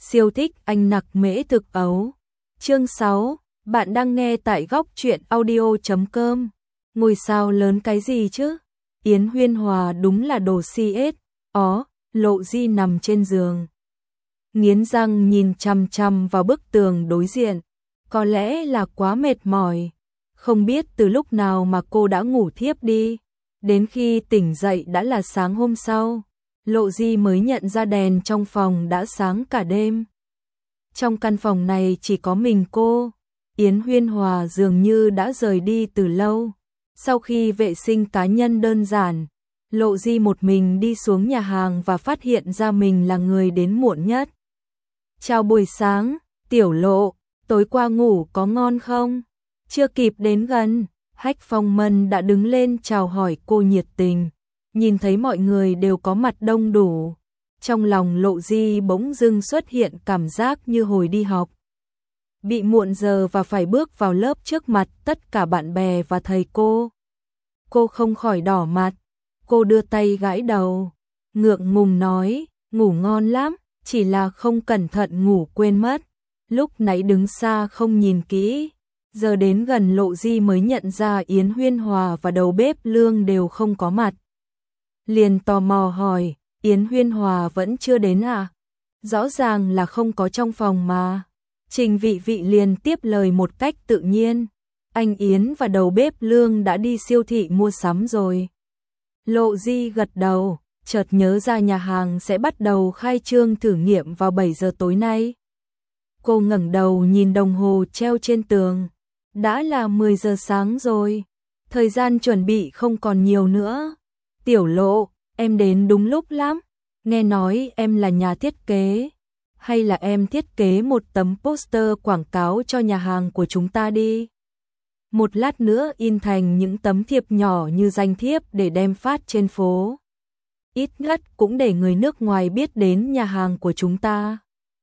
siêu thích anh nặc mễ thực ấu. Chương 6, bạn đang nghe tại góc truyện audio.com. Ngôi sao lớn cái gì chứ? Yến Huyên Hòa đúng là đồ si ết. Lộ Di nằm trên giường, nghiến răng nhìn chằm chằm vào bức tường đối diện. Có lẽ là quá mệt mỏi, không biết từ lúc nào mà cô đã ngủ thiếp đi. Đến khi tỉnh dậy đã là sáng hôm sau. Lộ Di mới nhận ra đèn trong phòng đã sáng cả đêm. Trong căn phòng này chỉ có mình cô. Yến Huyên Hòa dường như đã rời đi từ lâu. Sau khi vệ sinh cá nhân đơn giản, Lộ Di một mình đi xuống nhà hàng và phát hiện ra mình là người đến muộn nhất. Chào buổi sáng, Tiểu Lộ, tối qua ngủ có ngon không? Chưa kịp đến gần, Hách Phong Mân đã đứng lên chào hỏi cô nhiệt tình. Nhìn thấy mọi người đều có mặt đông đủ, trong lòng Lộ Di bỗng dưng xuất hiện cảm giác như hồi đi học. Bị muộn giờ và phải bước vào lớp trước mặt tất cả bạn bè và thầy cô. Cô không khỏi đỏ mặt, cô đưa tay gãi đầu, ngượng ngùng nói, ngủ ngon lắm, chỉ là không cẩn thận ngủ quên mất. Lúc nãy đứng xa không nhìn kỹ, giờ đến gần Lộ Di mới nhận ra Yến Huyên Hòa và đầu bếp Lương đều không có mặt. Liền tò mò hỏi, Yến Huyên Hòa vẫn chưa đến à? Rõ ràng là không có trong phòng mà. Trình Vị Vị liền tiếp lời một cách tự nhiên, anh Yến và đầu bếp Lương đã đi siêu thị mua sắm rồi. Lộ Di gật đầu, chợt nhớ ra nhà hàng sẽ bắt đầu khai trương thử nghiệm vào 7 giờ tối nay. Cô ngẩng đầu nhìn đồng hồ treo trên tường, đã là 10 giờ sáng rồi, thời gian chuẩn bị không còn nhiều nữa. Tiểu Lộ, em đến đúng lúc lắm, nghe nói em là nhà thiết kế, hay là em thiết kế một tấm poster quảng cáo cho nhà hàng của chúng ta đi. Một lát nữa in thành những tấm thiệp nhỏ như danh thiếp để đem phát trên phố. Ít nhất cũng để người nước ngoài biết đến nhà hàng của chúng ta.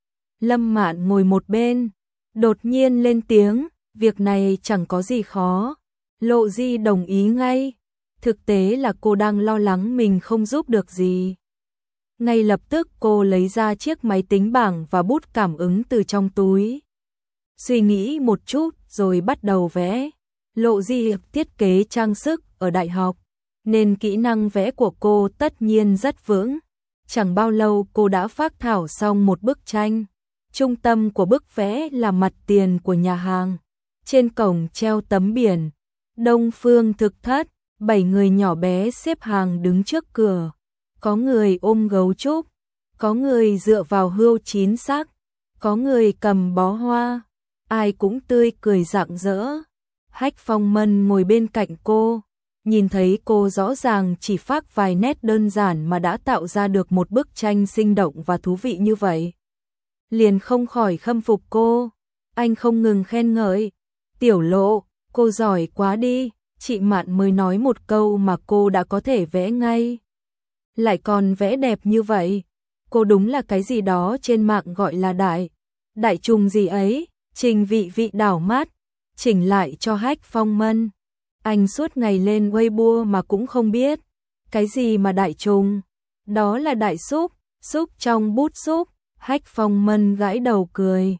Lâm Mạn ngồi một bên, đột nhiên lên tiếng, việc này chẳng có gì khó. Lộ Di đồng ý ngay. Thực tế là cô đang lo lắng mình không giúp được gì. Ngay lập tức cô lấy ra chiếc máy tính bảng và bút cảm ứng từ trong túi. Suy nghĩ một chút rồi bắt đầu vẽ. Lộ Di thiết kế trang sức ở đại học, nên kỹ năng vẽ của cô tất nhiên rất vững. Chẳng bao lâu cô đã phác thảo xong một bức tranh. Trung tâm của bức vẽ là mặt tiền của nhà hàng. Trên cổng treo tấm biển Đông Phương Thực Thất. 7 người nhỏ bé xếp hàng đứng trước cửa. Có người ôm gấu trúc, có người dựa vào hươu chín xác, có người cầm bó hoa, ai cũng tươi cười rạng rỡ. Hách Phong Mân ngồi bên cạnh cô, nhìn thấy cô rõ ràng chỉ phác vài nét đơn giản mà đã tạo ra được một bức tranh sinh động và thú vị như vậy. Liền không khỏi khâm phục cô, anh không ngừng khen ngợi, Tiểu Lộ, cô giỏi quá đi. Chị Mạn mới nói một câu mà cô đã có thể vẽ ngay. Lại còn vẽ đẹp như vậy. Cô đúng là cái gì đó trên mạng gọi là đại trùng gì ấy. Trình Vị Vị đảo mắt, chỉnh lại cho Hách Phong Mân. Anh suốt ngày lên Weibo mà cũng không biết. Cái gì mà đại trùng? Đó là đại xúc, xúc trong bút xúc. Hách Phong Mân gãi đầu cười.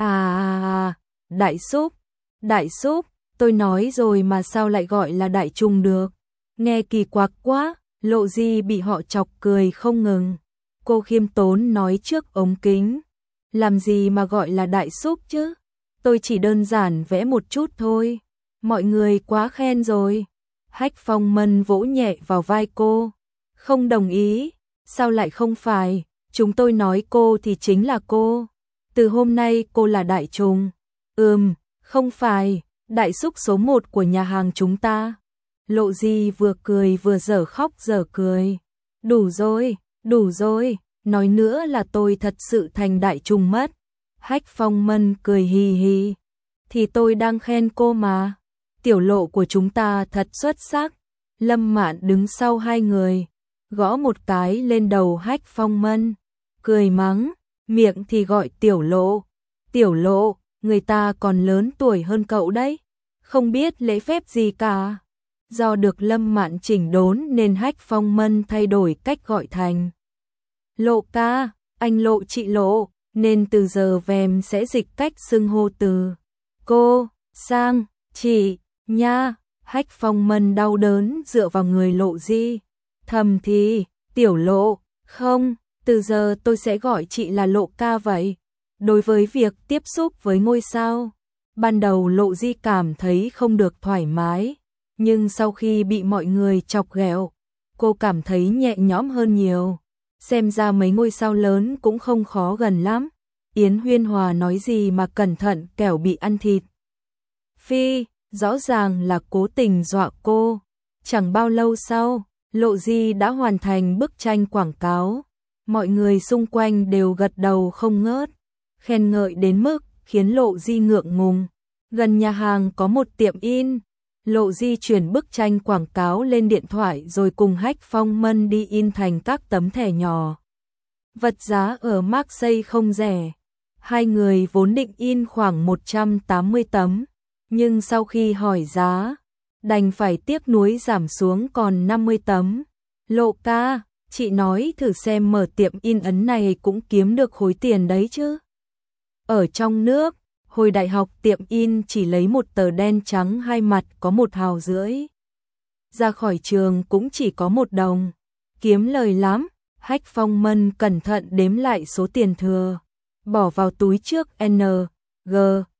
Đại xúc. Tôi nói rồi mà sao lại gọi là đại trùng được? Nghe kỳ quặc quá. Lộ Di bị họ chọc cười không ngừng. Cô khiêm tốn nói trước ống kính. Làm gì mà gọi là đại xúc chứ? Tôi chỉ đơn giản vẽ một chút thôi. Mọi người quá khen rồi. Hách Phong Mân vỗ nhẹ vào vai cô. Không đồng ý. Sao lại không phải? Chúng tôi nói cô thì chính là cô. Từ hôm nay cô là đại trùng. Không phải. Đại xúc số 1 của nhà hàng chúng ta. Lộ Di vừa cười vừa dở khóc dở cười. Đủ rồi, nói nữa là tôi thật sự thành đại trùng mất. Hách Phong Mân cười hì hì. Thì tôi đang khen cô mà. Tiểu Lộ của chúng ta thật xuất sắc. Lâm Mạn đứng sau hai người, gõ một cái lên đầu Hách Phong Mân, cười mắng, miệng thì gọi Tiểu Lộ. Tiểu Lộ, người ta còn lớn tuổi hơn cậu đấy. Không biết lễ phép gì cả. Do được Lâm Mạn chỉnh đốn nên Hách Phong Mân thay đổi cách gọi thành Lộ ca, anh Lộ chị Lộ. nên từ giờ Vem sẽ dịch cách xưng hô từ cô sang chị nha. Hách Phong Mân đau đớn dựa vào người Lộ Di, thầm thì, tiểu Lộ, không, từ giờ tôi sẽ gọi chị là Lộ ca vậy. Đối với việc tiếp xúc với ngôi sao, ban đầu Lộ Di cảm thấy không được thoải mái, nhưng sau khi bị mọi người chọc ghẹo, cô cảm thấy nhẹ nhõm hơn nhiều. Xem ra mấy ngôi sao lớn cũng không khó gần lắm. Yến Huyên Hòa nói gì mà cẩn thận kẻo bị ăn thịt. Phi, rõ ràng là cố tình dọa cô. Chẳng bao lâu sau, Lộ Di đã hoàn thành bức tranh quảng cáo. Mọi người xung quanh đều gật đầu không ngớt, khen ngợi đến mức khiến Lộ Di ngượng ngùng. Gần nhà hàng có một tiệm in. Lộ Di chuyển bức tranh quảng cáo lên điện thoại rồi cùng Hách Phong Mân đi in thành các tấm thẻ nhỏ. Vật giá ở Marseille không rẻ. Hai người vốn định in khoảng 180 tấm, nhưng sau khi hỏi giá, đành phải tiếc nuối giảm xuống còn 50 tấm. Lộ ca, chị nói thử xem mở tiệm in ấn này cũng kiếm được khối tiền đấy chứ. Ở trong nước, hồi đại học tiệm in chỉ lấy một tờ đen trắng hai mặt có 1,5 hào. Ra khỏi trường cũng chỉ có 1 đồng. Kiếm lời lắm. Hách Phong Mân cẩn thận đếm lại số tiền thừa, bỏ vào túi trước N, G,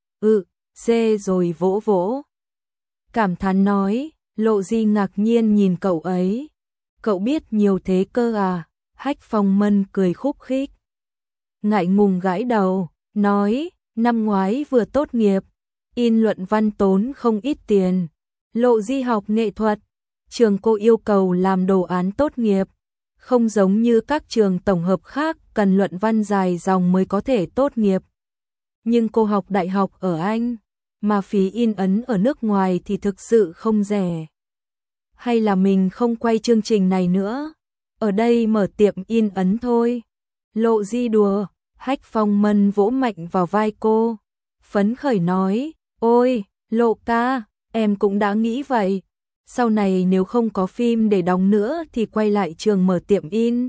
C rồi vỗ vỗ. Cảm thán nói, Lộ Di ngạc nhiên nhìn cậu ấy. Cậu biết nhiều thế cơ à? Hách Phong Mân cười khúc khích. Ngại ngùng gãi đầu, nói, năm ngoái vừa tốt nghiệp, in luận văn tốn không ít tiền. Lộ Di học nghệ thuật, trường cô yêu cầu làm đồ án tốt nghiệp, không giống như các trường tổng hợp khác cần luận văn dài dòng mới có thể tốt nghiệp. Nhưng cô học đại học ở Anh, mà phí in ấn ở nước ngoài thì thực sự không rẻ. Hay là mình không quay chương trình này nữa, ở đây mở tiệm in ấn thôi. Lộ Di đùa. Hách Phong Mân vỗ mạnh vào vai cô, phấn khởi nói, ôi, Lộ ca, em cũng đã nghĩ vậy. Sau này nếu không có phim để đóng nữa thì quay lại trường mở tiệm in.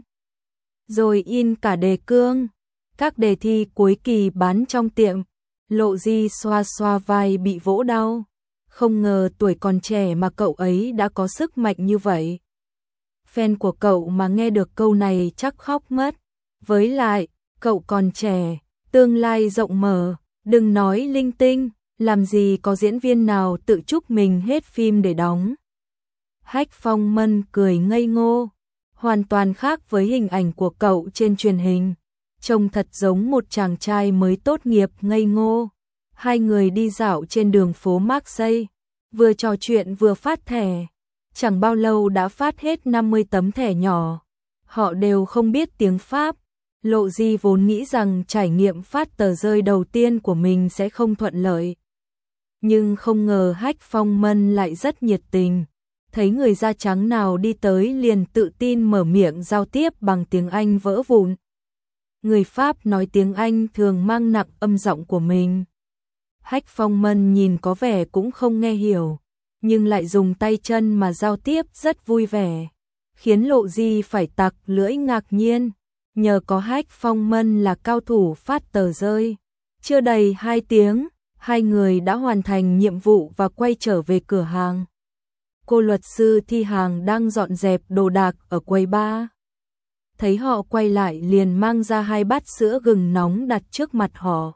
Rồi in cả đề cương, các đề thi cuối kỳ bán trong tiệm. Lộ Di xoa xoa vai bị vỗ đau. Không ngờ tuổi còn trẻ mà cậu ấy đã có sức mạnh như vậy. Fan của cậu mà nghe được câu này chắc khóc mất. Với lại, cậu còn trẻ, tương lai rộng mở, đừng nói linh tinh, làm gì có diễn viên nào tự chúc mình hết phim để đóng. Hách Phong Mân cười ngây ngô, hoàn toàn khác với hình ảnh của cậu trên truyền hình, trông thật giống một chàng trai mới tốt nghiệp ngây ngô. Hai người đi dạo trên đường phố Marseille, vừa trò chuyện vừa phát thẻ, chẳng bao lâu đã phát hết 50 tấm thẻ nhỏ. Họ đều không biết tiếng Pháp. Lộ Di vốn nghĩ rằng trải nghiệm phát tờ rơi đầu tiên của mình sẽ không thuận lợi. Nhưng không ngờ Hách Phong Mân lại rất nhiệt tình. Thấy người da trắng nào đi tới liền tự tin mở miệng giao tiếp bằng tiếng Anh vỡ vụn. Người Pháp nói tiếng Anh thường mang nặng âm giọng của mình. Hách Phong Mân nhìn có vẻ cũng không nghe hiểu, nhưng lại dùng tay chân mà giao tiếp rất vui vẻ, khiến Lộ Di phải tặc lưỡi ngạc nhiên. Nhờ có Hách Phong Mân là cao thủ phát tờ rơi, chưa đầy 2 tiếng, hai người đã hoàn thành nhiệm vụ và quay trở về cửa hàng. Cô luật sư Thi Hàng đang dọn dẹp đồ đạc ở quầy bar. Thấy họ quay lại liền mang ra 2 bát sữa gừng nóng đặt trước mặt họ.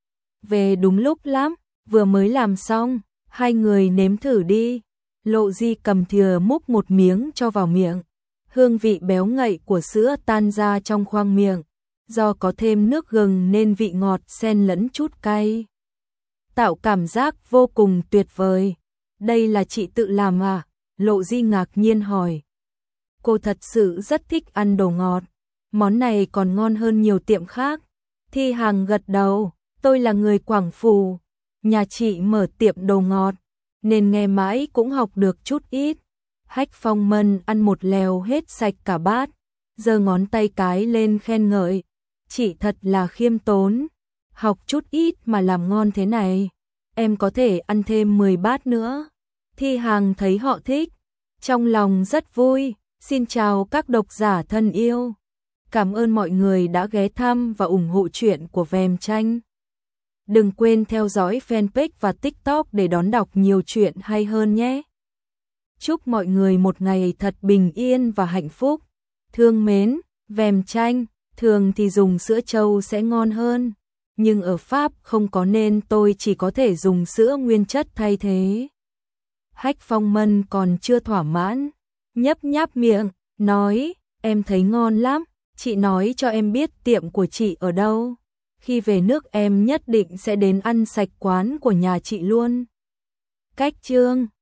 Về đúng lúc lắm, vừa mới làm xong, hai người nếm thử đi. Lộ Di cầm thìa múc một miếng cho vào miệng. Hương vị béo ngậy của sữa tan ra trong khoang miệng, do có thêm nước gừng nên vị ngọt xen lẫn chút cay, tạo cảm giác vô cùng tuyệt vời. Đây là chị tự làm à? Lộ Di ngạc nhiên hỏi. Cô thật sự rất thích ăn đồ ngọt, món này còn ngon hơn nhiều tiệm khác. Thi Hàng gật đầu, tôi là người Quảng Phủ, nhà chị mở tiệm đồ ngọt, nên nghe mãi cũng học được chút ít. Hách Phong Mân ăn một lèo hết sạch cả bát, giơ ngón tay cái lên khen ngợi. Chị thật là khiêm tốn, học chút ít mà làm ngon thế này. Em có thể ăn thêm 10 bát nữa. Thi Hàng thấy họ thích, trong lòng rất vui. Xin chào các độc giả thân yêu. Cảm ơn mọi người đã ghé thăm và ủng hộ truyện của Vèm Tranh. Đừng quên theo dõi fanpage và TikTok để đón đọc nhiều chuyện hay hơn nhé. Chúc mọi người một ngày thật bình yên và hạnh phúc. Thương mến, Vèm Tranh, thường thì dùng sữa trâu sẽ ngon hơn, nhưng ở Pháp không có nên tôi chỉ có thể dùng sữa nguyên chất thay thế. Hách Phong Mân còn chưa thỏa mãn, nhấp nháp miệng, nói, em thấy ngon lắm, chị nói cho em biết tiệm của chị ở đâu. Khi về nước em nhất định sẽ đến ăn sạch quán của nhà chị luôn. Cách chương